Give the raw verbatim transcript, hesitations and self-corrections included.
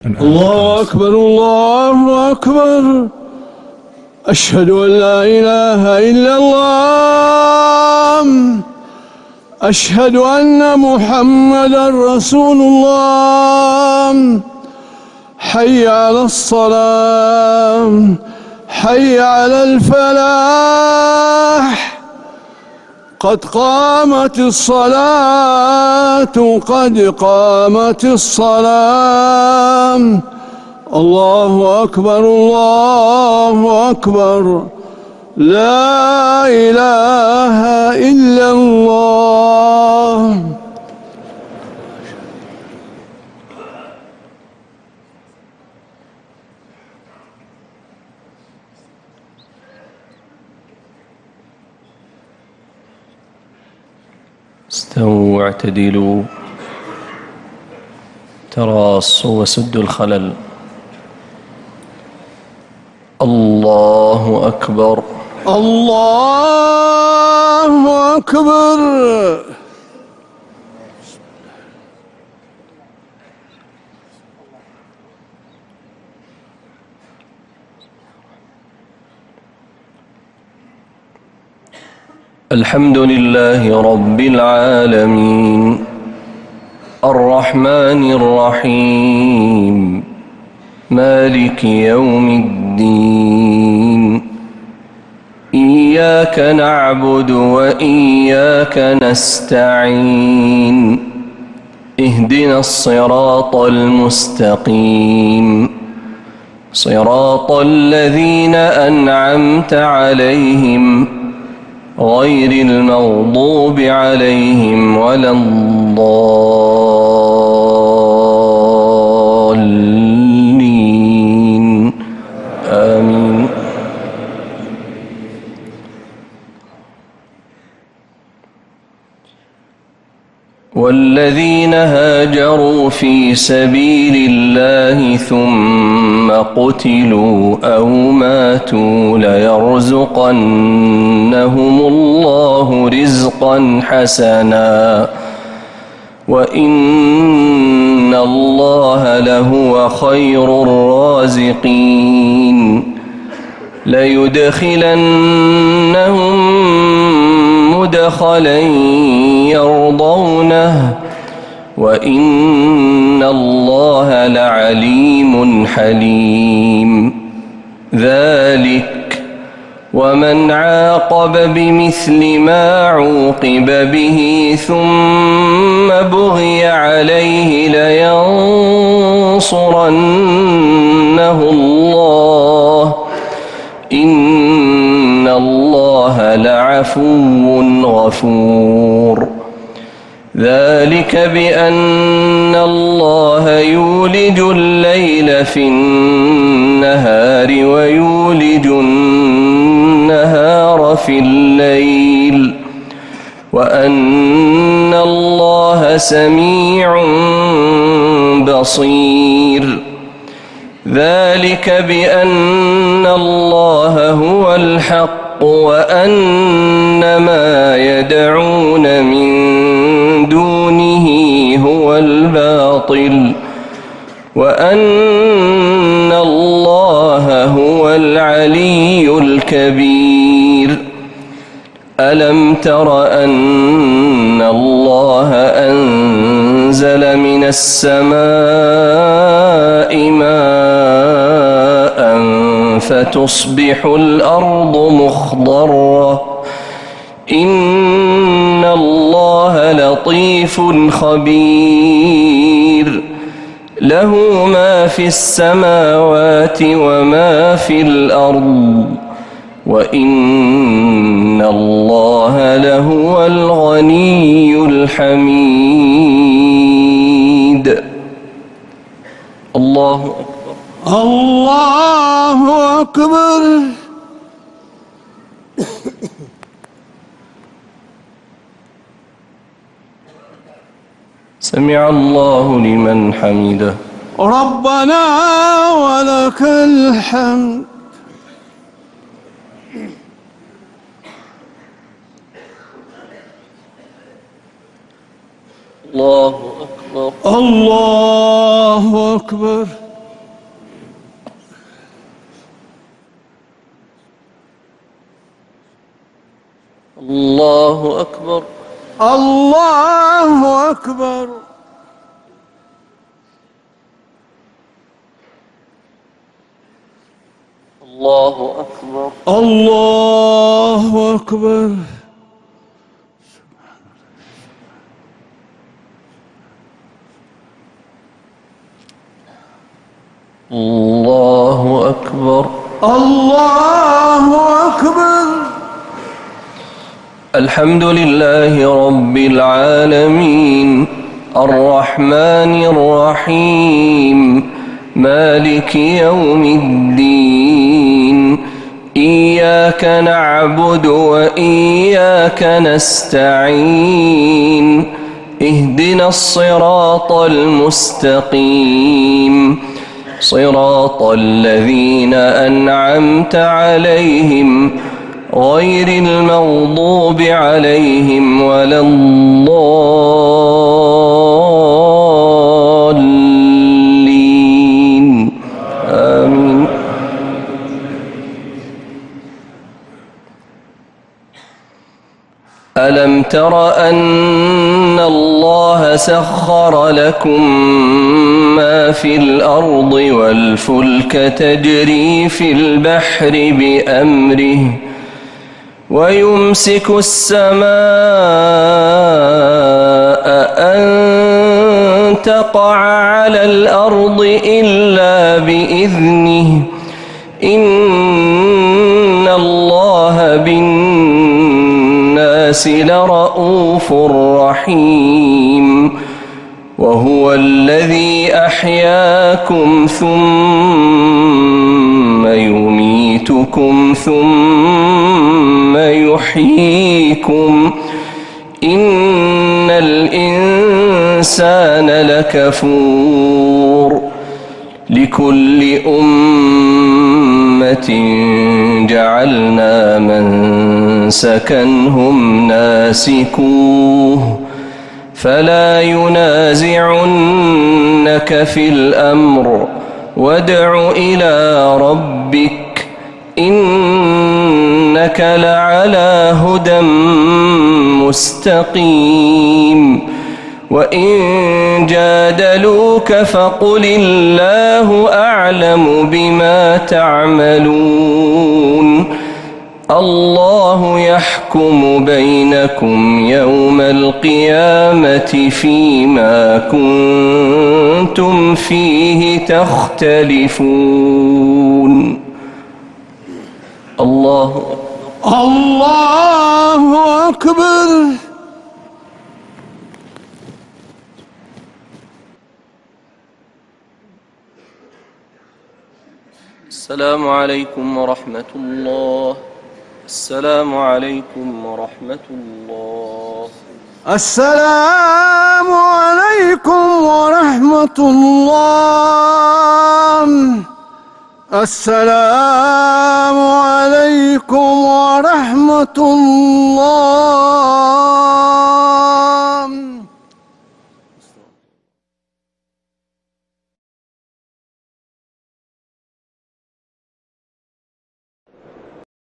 الله أكبر الله أكبر. أشهد أن لا إله إلا الله. أشهد أن محمدًا رسول الله. حي على الصلاة، حي على الفلاح. قد قامت الصلاة، قد قامت الصلاة. الله أكبر الله أكبر. لا إله إلا الله. استووا واعتدلوا، تراصوا وسدوا الخلل. الله أكبر الله أكبر. الحمد لله رب العالمين، الرحمن الرحيم، مالك يوم الدين. إياك نعبد وإياك نستعين. اهدنا الصراط المستقيم، صراط الذين أنعمت عليهم غير المغضوب عليهم ولا الضالين. آمين. والذين هاجروا في سبيل الله ثم قتلوا أو ماتوا ليرزقنهم الله رزقا حسنا وإن الله لهو خير الرازقين. ليدخلنهم مدخلا يرضونه وإن الله لعليم حليم. ذلك ومن عاقب بمثل ما عوقب به ثم بغي عليه لينصرنه الله إن الله لعفو غفور. ذلك بأن الله يولج الليل في النهار ويولج النهار في الليل وأن الله سميع بصير. ذلك بأن الله هو الحق وأن ما يدعون من دونه هو الباطل وأن الله هو العلي الكبير. ألم تر أن الله أنزل من السماء ماء فتصبح الأرض مخضرة إن الله لطيف خبير. له ما في السماوات وما في الأرض وإن الله لهو الغني الحميد. الله أكبر الله أكبر. سمع الله لمن حمده. ربنا ولك الحمد. الله أكبر الله أكبر. الله أكبر. الله أكبر. الله أكبر. الله أكبر. الله أكبر. الله أكبر. الحمد لله رب العالمين الرحمن الرحيم مالك يوم الدين إياك نعبد وإياك نستعين اهدنا الصراط المستقيم صراط الذين أنعمت عليهم غير المغضوب عليهم ولا الضالين آمين. ألم تر أن الله سخر لكم ما في الأرض والفلك تجري في البحر بأمره ويمسك السماء أن تقع على الأرض إلا بإذنه إن الله بالناس لرؤوف رحيم وهو الذي أحياكم ثم يميتكم ثم يحييكم إن الإنسان لكفور لكل أمة جعلنا منسكا هم ناسكوه فلا ينازعنك في الأمر وادع إلى ربك إنك لعلى هدى مستقيم وإن جادلوك فقل الله أعلم بما تعملون الله يحكم بينكم يوم القيامة فيما كنتم فيه تختلفون. الله الله أكبر. السلام عليكم ورحمة الله. السلام عليكم ورحمة الله. السلام عليكم ورحمة الله. السلام عليكم ورحمة الله.